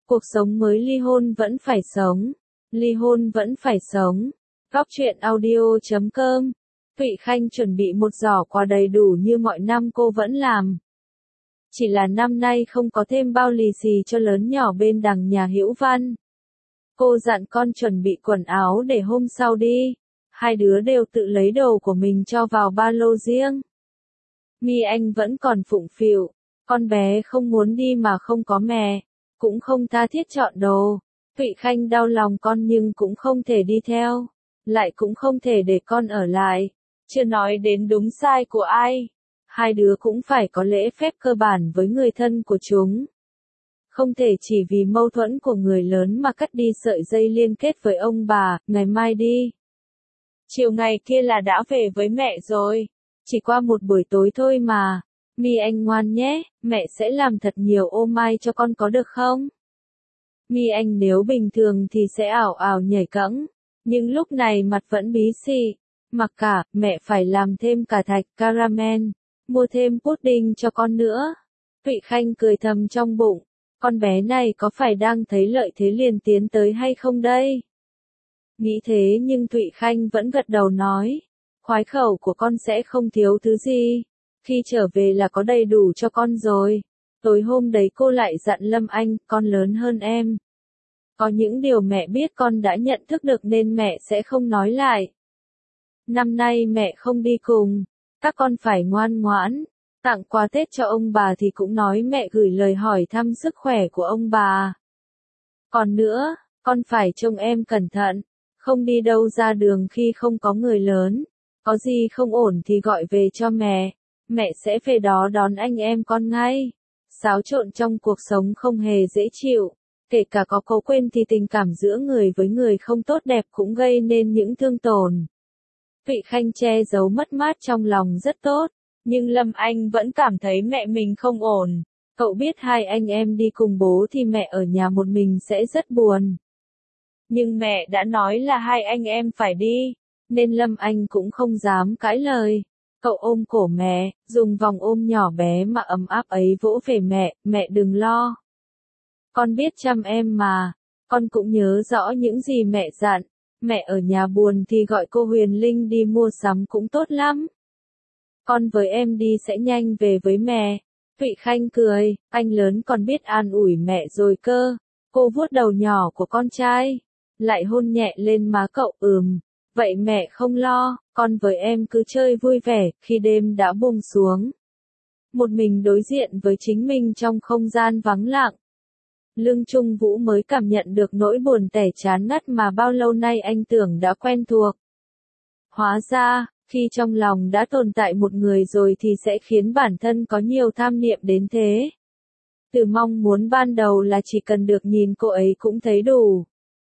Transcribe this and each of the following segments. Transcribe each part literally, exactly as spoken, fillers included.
Cuộc sống mới ly hôn vẫn phải sống. Ly hôn vẫn phải sống. Góc truyện audio chấm com. Thụy Khanh chuẩn bị một giỏ quà đầy đủ như mọi năm cô vẫn làm. Chỉ là năm nay không có thêm bao lì xì cho lớn nhỏ bên đằng nhà Hữu Văn. Cô dặn con chuẩn bị quần áo để hôm sau đi. Hai đứa đều tự lấy đồ của mình cho vào ba lô riêng. My Anh vẫn còn phụng phịu. Con bé không muốn đi mà không có mẹ. Cũng không tha thiết chọn đồ. Thụy Khanh đau lòng con nhưng cũng không thể đi theo. Lại cũng không thể để con ở lại. Chưa nói đến đúng sai của ai. Hai đứa cũng phải có lễ phép cơ bản với người thân của chúng. Không thể chỉ vì mâu thuẫn của người lớn mà cắt đi sợi dây liên kết với ông bà, ngày mai đi. Chiều ngày kia là đã về với mẹ rồi. Chỉ qua một buổi tối thôi mà. My Anh ngoan nhé, mẹ sẽ làm thật nhiều ô mai cho con có được không? My Anh nếu bình thường thì sẽ ảo ảo nhảy cẫng. Nhưng lúc này mặt vẫn bí xị. Mặc cả, mẹ phải làm thêm cả thạch caramel. Mua thêm pudding cho con nữa. Thụy Khanh cười thầm trong bụng. Con bé này có phải đang thấy lợi thế liền tiến tới hay không đây? Nghĩ thế nhưng Thụy Khanh vẫn gật đầu nói. Khoái khẩu của con sẽ không thiếu thứ gì. Khi trở về là có đầy đủ cho con rồi. Tối hôm đấy cô lại dặn Lâm Anh, con lớn hơn em. Có những điều mẹ biết con đã nhận thức được nên mẹ sẽ không nói lại. Năm nay mẹ không đi cùng. Các con phải ngoan ngoãn. Tặng quà Tết cho ông bà thì cũng nói mẹ gửi lời hỏi thăm sức khỏe của ông bà. Còn nữa, con phải trông em cẩn thận. Không đi đâu ra đường khi không có người lớn. Có gì không ổn thì gọi về cho mẹ. Mẹ sẽ về đó đón anh em con ngay. Xáo trộn trong cuộc sống không hề dễ chịu. Kể cả có cố quên thì tình cảm giữa người với người không tốt đẹp cũng gây nên những thương tổn. Thụy Khanh che giấu mất mát trong lòng rất tốt. Nhưng Lâm Anh vẫn cảm thấy mẹ mình không ổn. Cậu biết hai anh em đi cùng bố thì mẹ ở nhà một mình sẽ rất buồn. Nhưng mẹ đã nói là hai anh em phải đi. Nên Lâm Anh cũng không dám cãi lời. Cậu ôm cổ mẹ, dùng vòng ôm nhỏ bé mà ấm áp ấy vỗ về mẹ, mẹ đừng lo. Con biết chăm em mà, con cũng nhớ rõ những gì mẹ dặn, mẹ ở nhà buồn thì gọi cô Huyền Linh đi mua sắm cũng tốt lắm. Con với em đi sẽ nhanh về với mẹ. Thụy Khanh cười, anh lớn còn biết an ủi mẹ rồi cơ. Cô vuốt đầu nhỏ của con trai, lại hôn nhẹ lên má cậu ừm. Vậy mẹ không lo, con với em cứ chơi vui vẻ, khi đêm đã buông xuống. Một mình đối diện với chính mình trong không gian vắng lặng. Lương Trung Vũ mới cảm nhận được nỗi buồn tẻ chán ngắt mà bao lâu nay anh tưởng đã quen thuộc. Hóa ra, khi trong lòng đã tồn tại một người rồi thì sẽ khiến bản thân có nhiều tham niệm đến thế. Từ mong muốn ban đầu là chỉ cần được nhìn cô ấy cũng thấy đủ.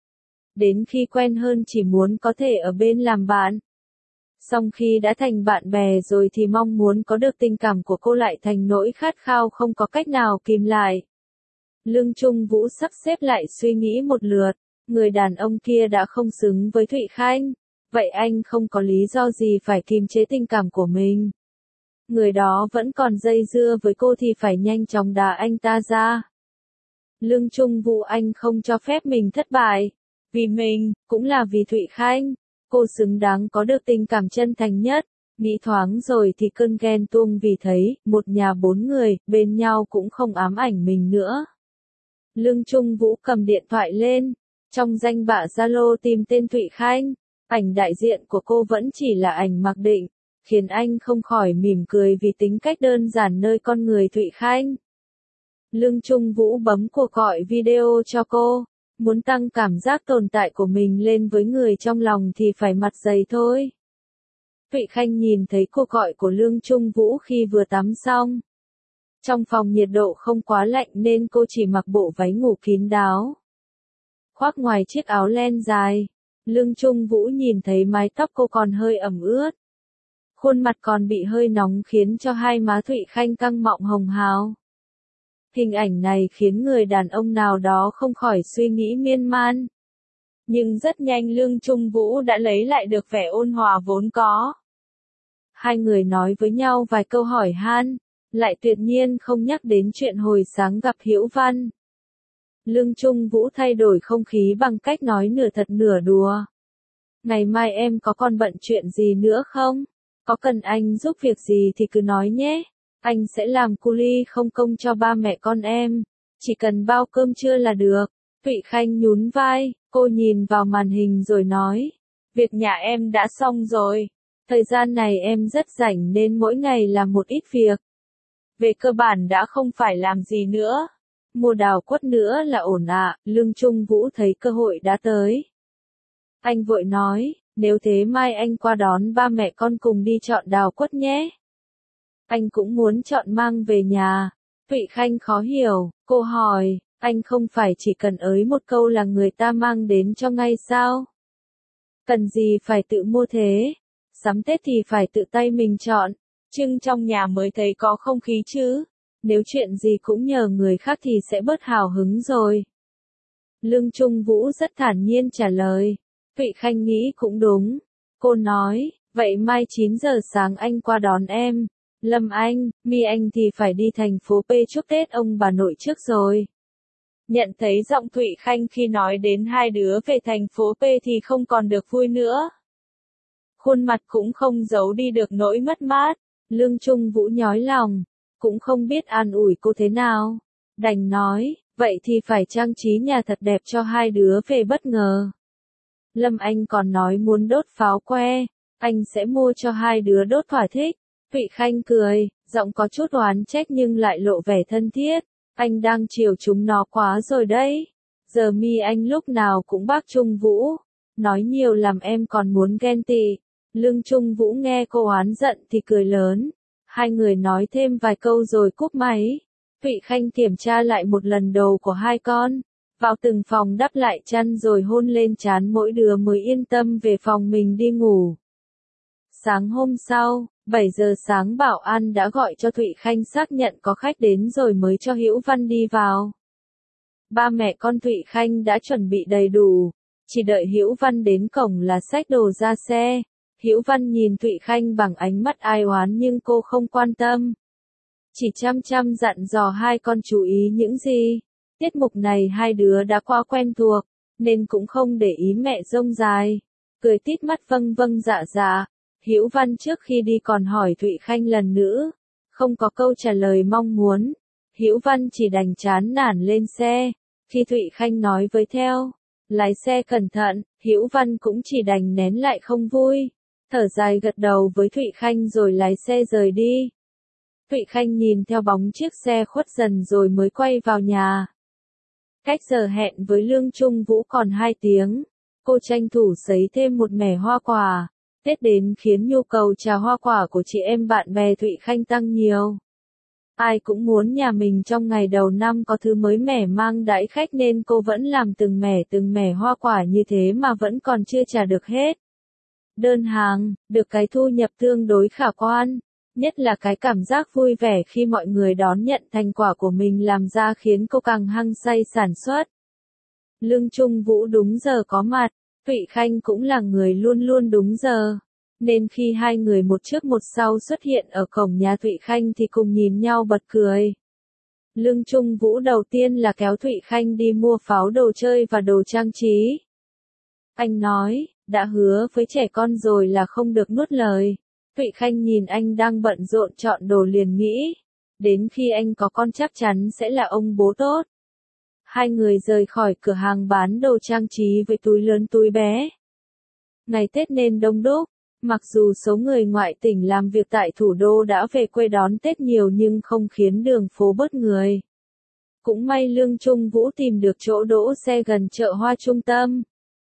Đến khi quen hơn chỉ muốn có thể ở bên làm bạn. Song khi đã thành bạn bè rồi thì mong muốn có được tình cảm của cô lại thành nỗi khát khao không có cách nào kìm lại. Lương Trung Vũ sắp xếp lại suy nghĩ một lượt, người đàn ông kia đã không xứng với Thụy Khanh, vậy anh không có lý do gì phải kiềm chế tình cảm của mình. Người đó vẫn còn dây dưa với cô thì phải nhanh chóng đá anh ta ra. Lương Trung Vũ anh không cho phép mình thất bại. Vì mình, cũng là vì Thụy Khanh. Cô xứng đáng có được tình cảm chân thành nhất. Nghĩ thoáng rồi thì cơn ghen tuông vì thấy, một nhà bốn người, bên nhau cũng không ám ảnh mình nữa. Lương Trung Vũ cầm điện thoại lên. Trong danh bạ Zalo tìm tên Thụy Khanh. Ảnh đại diện của cô vẫn chỉ là ảnh mặc định. Khiến anh không khỏi mỉm cười vì tính cách đơn giản nơi con người Thụy Khanh. Lương Trung Vũ bấm cuộc gọi video cho cô. Muốn tăng cảm giác tồn tại của mình lên với người trong lòng thì phải mặt dày thôi. Thụy Khanh nhìn thấy cuộc gọi của Lương Trung Vũ khi vừa tắm xong. Trong phòng nhiệt độ không quá lạnh nên cô chỉ mặc bộ váy ngủ kín đáo. Khoác ngoài chiếc áo len dài. Lương Trung Vũ nhìn thấy mái tóc cô còn hơi ẩm ướt. Khuôn mặt còn bị hơi nóng khiến cho hai má Thụy Khanh căng mọng hồng hào. Hình ảnh này khiến người đàn ông nào đó không khỏi suy nghĩ miên man. Nhưng rất nhanh Lương Trung Vũ đã lấy lại được vẻ ôn hòa vốn có. Hai người nói với nhau vài câu hỏi han, lại tuyệt nhiên không nhắc đến chuyện hồi sáng gặp Hữu Văn. Lương Trung Vũ thay đổi không khí bằng cách nói nửa thật nửa đùa. Ngày mai em có còn bận chuyện gì nữa không? Có cần anh giúp việc gì thì cứ nói nhé. Anh sẽ làm cu li không công cho ba mẹ con em. Chỉ cần bao cơm trưa là được. Thụy Khanh nhún vai, cô nhìn vào màn hình rồi nói. Việc nhà em đã xong rồi. Thời gian này em rất rảnh nên mỗi ngày làm một ít việc. Về cơ bản đã không phải làm gì nữa. Mua đào quất nữa là ổn ạ, à. Lương Trung Vũ thấy cơ hội đã tới. Anh vội nói, nếu thế mai anh qua đón ba mẹ con cùng đi chọn đào quất nhé. Anh cũng muốn chọn mang về nhà. Thụy Khanh khó hiểu, cô hỏi, anh không phải chỉ cần ới một câu là người ta mang đến cho ngay sao? Cần gì phải tự mua thế? Sắm Tết thì phải tự tay mình chọn, trưng trong nhà mới thấy có không khí chứ. Nếu chuyện gì cũng nhờ người khác thì sẽ bớt hào hứng rồi. Lương Trung Vũ rất thản nhiên trả lời. Thụy Khanh nghĩ cũng đúng. Cô nói, vậy mai chín giờ sáng anh qua đón em. Lâm Anh, Mi Anh thì phải đi thành phố P chúc Tết ông bà nội trước rồi. Nhận thấy giọng Thụy Khanh khi nói đến hai đứa về thành phố P thì không còn được vui nữa. Khuôn mặt cũng không giấu đi được nỗi mất mát. Lương Trung Vũ nhói lòng, cũng không biết an ủi cô thế nào. Đành nói, vậy thì phải trang trí nhà thật đẹp cho hai đứa về bất ngờ. Lâm Anh còn nói muốn đốt pháo que, anh sẽ mua cho hai đứa đốt thỏa thích. Thụy Khanh cười, giọng có chút oán trách nhưng lại lộ vẻ thân thiết. Anh đang chiều chúng nó quá rồi đấy. Giờ Mi Anh lúc nào cũng bác Trung Vũ. Nói nhiều làm em còn muốn ghen tị. Lương Trung Vũ nghe cô oán giận thì cười lớn. Hai người nói thêm vài câu rồi cúp máy. Thụy Khanh kiểm tra lại một lần đầu của hai con. Vào từng phòng đắp lại chăn rồi hôn lên trán mỗi đứa mới yên tâm về phòng mình đi ngủ. Sáng hôm sau, bảy giờ sáng bảo an đã gọi cho Thụy Khanh xác nhận có khách đến rồi mới cho Hữu Văn đi vào. Ba mẹ con Thụy Khanh đã chuẩn bị đầy đủ, chỉ đợi Hữu Văn đến cổng là xách đồ ra xe. Hữu Văn nhìn Thụy Khanh bằng ánh mắt ai oán nhưng cô không quan tâm. Chỉ chăm chăm dặn dò hai con chú ý những gì. Tiết mục này hai đứa đã qua quen thuộc, nên cũng không để ý mẹ rông dài. Cười tít mắt vâng vâng dạ dạ. Hữu Văn trước khi đi còn hỏi Thụy Khanh lần nữa. Không có câu trả lời mong muốn. Hữu Văn chỉ đành chán nản lên xe. Khi Thụy Khanh nói với theo, lái xe cẩn thận, Hữu Văn cũng chỉ đành nén lại không vui. Thở dài gật đầu với Thụy Khanh rồi lái xe rời đi. Thụy Khanh nhìn theo bóng chiếc xe khuất dần rồi mới quay vào nhà. Cách giờ hẹn với Lương Trung Vũ còn hai tiếng. Cô tranh thủ sấy thêm một mẻ hoa quả. Tết đến khiến nhu cầu trà hoa quả của chị em bạn bè Thụy Khanh tăng nhiều. Ai cũng muốn nhà mình trong ngày đầu năm có thứ mới mẻ mang đãi khách nên cô vẫn làm từng mẻ từng mẻ hoa quả như thế mà vẫn còn chưa trả được hết. Đơn hàng, được cái thu nhập tương đối khả quan. Nhất là cái cảm giác vui vẻ khi mọi người đón nhận thành quả của mình làm ra khiến cô càng hăng say sản xuất. Lương Trung Vũ đúng giờ có mặt, Thụy Khanh cũng là người luôn luôn đúng giờ. Nên khi hai người một trước một sau xuất hiện ở cổng nhà Thụy Khanh thì cùng nhìn nhau bật cười. Lương Trung Vũ đầu tiên là kéo Thụy Khanh đi mua pháo đồ chơi và đồ trang trí. Anh nói, đã hứa với trẻ con rồi là không được nuốt lời. Thụy Khanh nhìn anh đang bận rộn chọn đồ liền nghĩ. Đến khi anh có con chắc chắn sẽ là ông bố tốt. Hai người rời khỏi cửa hàng bán đồ trang trí với túi lớn túi bé. Ngày Tết nên đông đúc. Mặc dù số người ngoại tỉnh làm việc tại thủ đô đã về quê đón Tết nhiều nhưng không khiến đường phố bớt người. Cũng may Lương Trung Vũ tìm được chỗ đỗ xe gần chợ hoa trung tâm.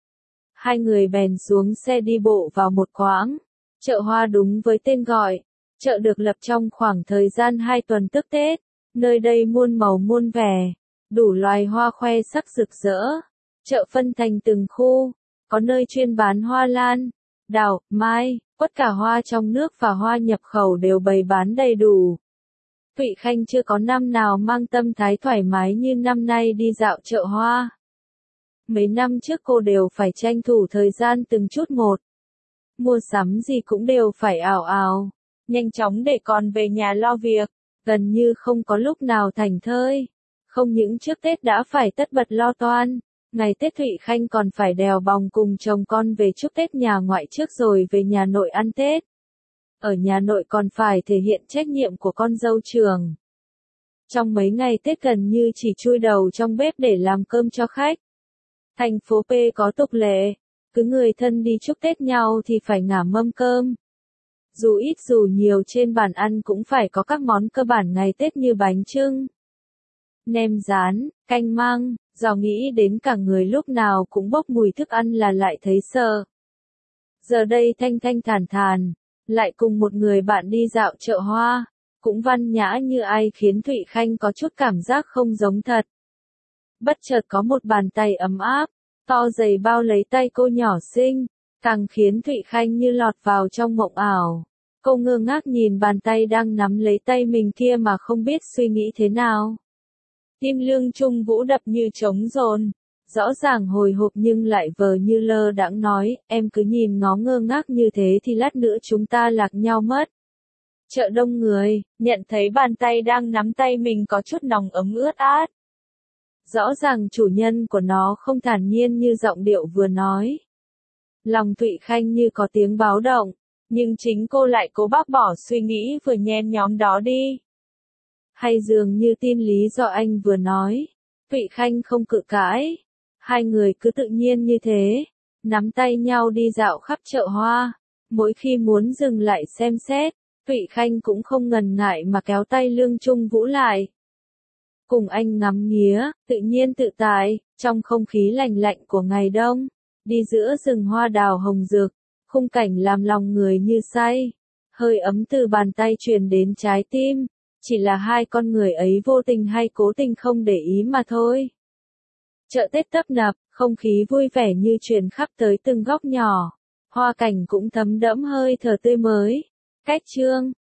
Hai người bèn xuống xe đi bộ vào một quãng. Chợ hoa đúng với tên gọi. Chợ được lập trong khoảng thời gian hai tuần tức Tết. Nơi đây muôn màu muôn vẻ. Đủ loài hoa khoe sắc rực rỡ. Chợ phân thành từng khu. Có nơi chuyên bán hoa lan, đào, mai, quất cả hoa trong nước và hoa nhập khẩu đều bày bán đầy đủ. Thụy Khanh chưa có năm nào mang tâm thái thoải mái như năm nay đi dạo chợ hoa. Mấy năm trước cô đều phải tranh thủ thời gian từng chút một. Mua sắm gì cũng đều phải ảo ảo, nhanh chóng để còn về nhà lo việc, gần như không có lúc nào thảnh thơi. Không những trước Tết đã phải tất bật lo toan, ngày Tết Thụy Khanh còn phải đèo bòng cùng chồng con về chúc Tết nhà ngoại trước rồi về nhà nội ăn Tết. Ở nhà nội còn phải thể hiện trách nhiệm của con dâu trường. Trong mấy ngày Tết gần như chỉ chui đầu trong bếp để làm cơm cho khách. Thành phố P có tục lệ, cứ người thân đi chúc Tết nhau thì phải ngả mâm cơm. Dù ít dù nhiều trên bàn ăn cũng phải có các món cơ bản ngày Tết như bánh chưng, nem rán, canh măng, giò nghĩ đến cả người lúc nào cũng bốc mùi thức ăn là lại thấy sợ. Giờ đây thanh thanh thản thản, lại cùng một người bạn đi dạo chợ hoa, cũng văn nhã như ai khiến Thụy Khanh có chút cảm giác không giống thật. Bất chợt có một bàn tay ấm áp, to dày bao lấy tay cô nhỏ xinh, càng khiến Thụy Khanh như lọt vào trong mộng ảo. Cô ngơ ngác nhìn bàn tay đang nắm lấy tay mình kia mà không biết suy nghĩ thế nào. Tim Lương Trung Vũ đập như trống dồn, rõ ràng hồi hộp nhưng lại vờ như lơ đãng nói, em cứ nhìn ngó ngơ ngác như thế thì lát nữa chúng ta lạc nhau mất. Chợ đông người, nhận thấy bàn tay đang nắm tay mình có chút nóng ấm ướt át. Rõ ràng chủ nhân của nó không thản nhiên như giọng điệu vừa nói. Lòng Thụy Khanh như có tiếng báo động, nhưng chính cô lại cố bác bỏ suy nghĩ vừa nhen nhóm đó đi. Hay dường như tin lý do anh vừa nói, Thụy Khanh không cự cãi. Hai người cứ tự nhiên như thế, nắm tay nhau đi dạo khắp chợ hoa. Mỗi khi muốn dừng lại xem xét, Thụy Khanh cũng không ngần ngại mà kéo tay Lương Trung Vũ lại. Cùng anh ngắm nghía, tự nhiên tự tại, trong không khí lành lạnh của ngày đông, đi giữa rừng hoa đào hồng rực, khung cảnh làm lòng người như say. Hơi ấm từ bàn tay truyền đến trái tim, chỉ là hai con người ấy vô tình hay cố tình không để ý mà thôi. Chợ Tết tấp nập, không khí vui vẻ như truyền khắp tới từng góc nhỏ. Hoa cảnh cũng thấm đẫm hơi thở tươi mới. Cách chương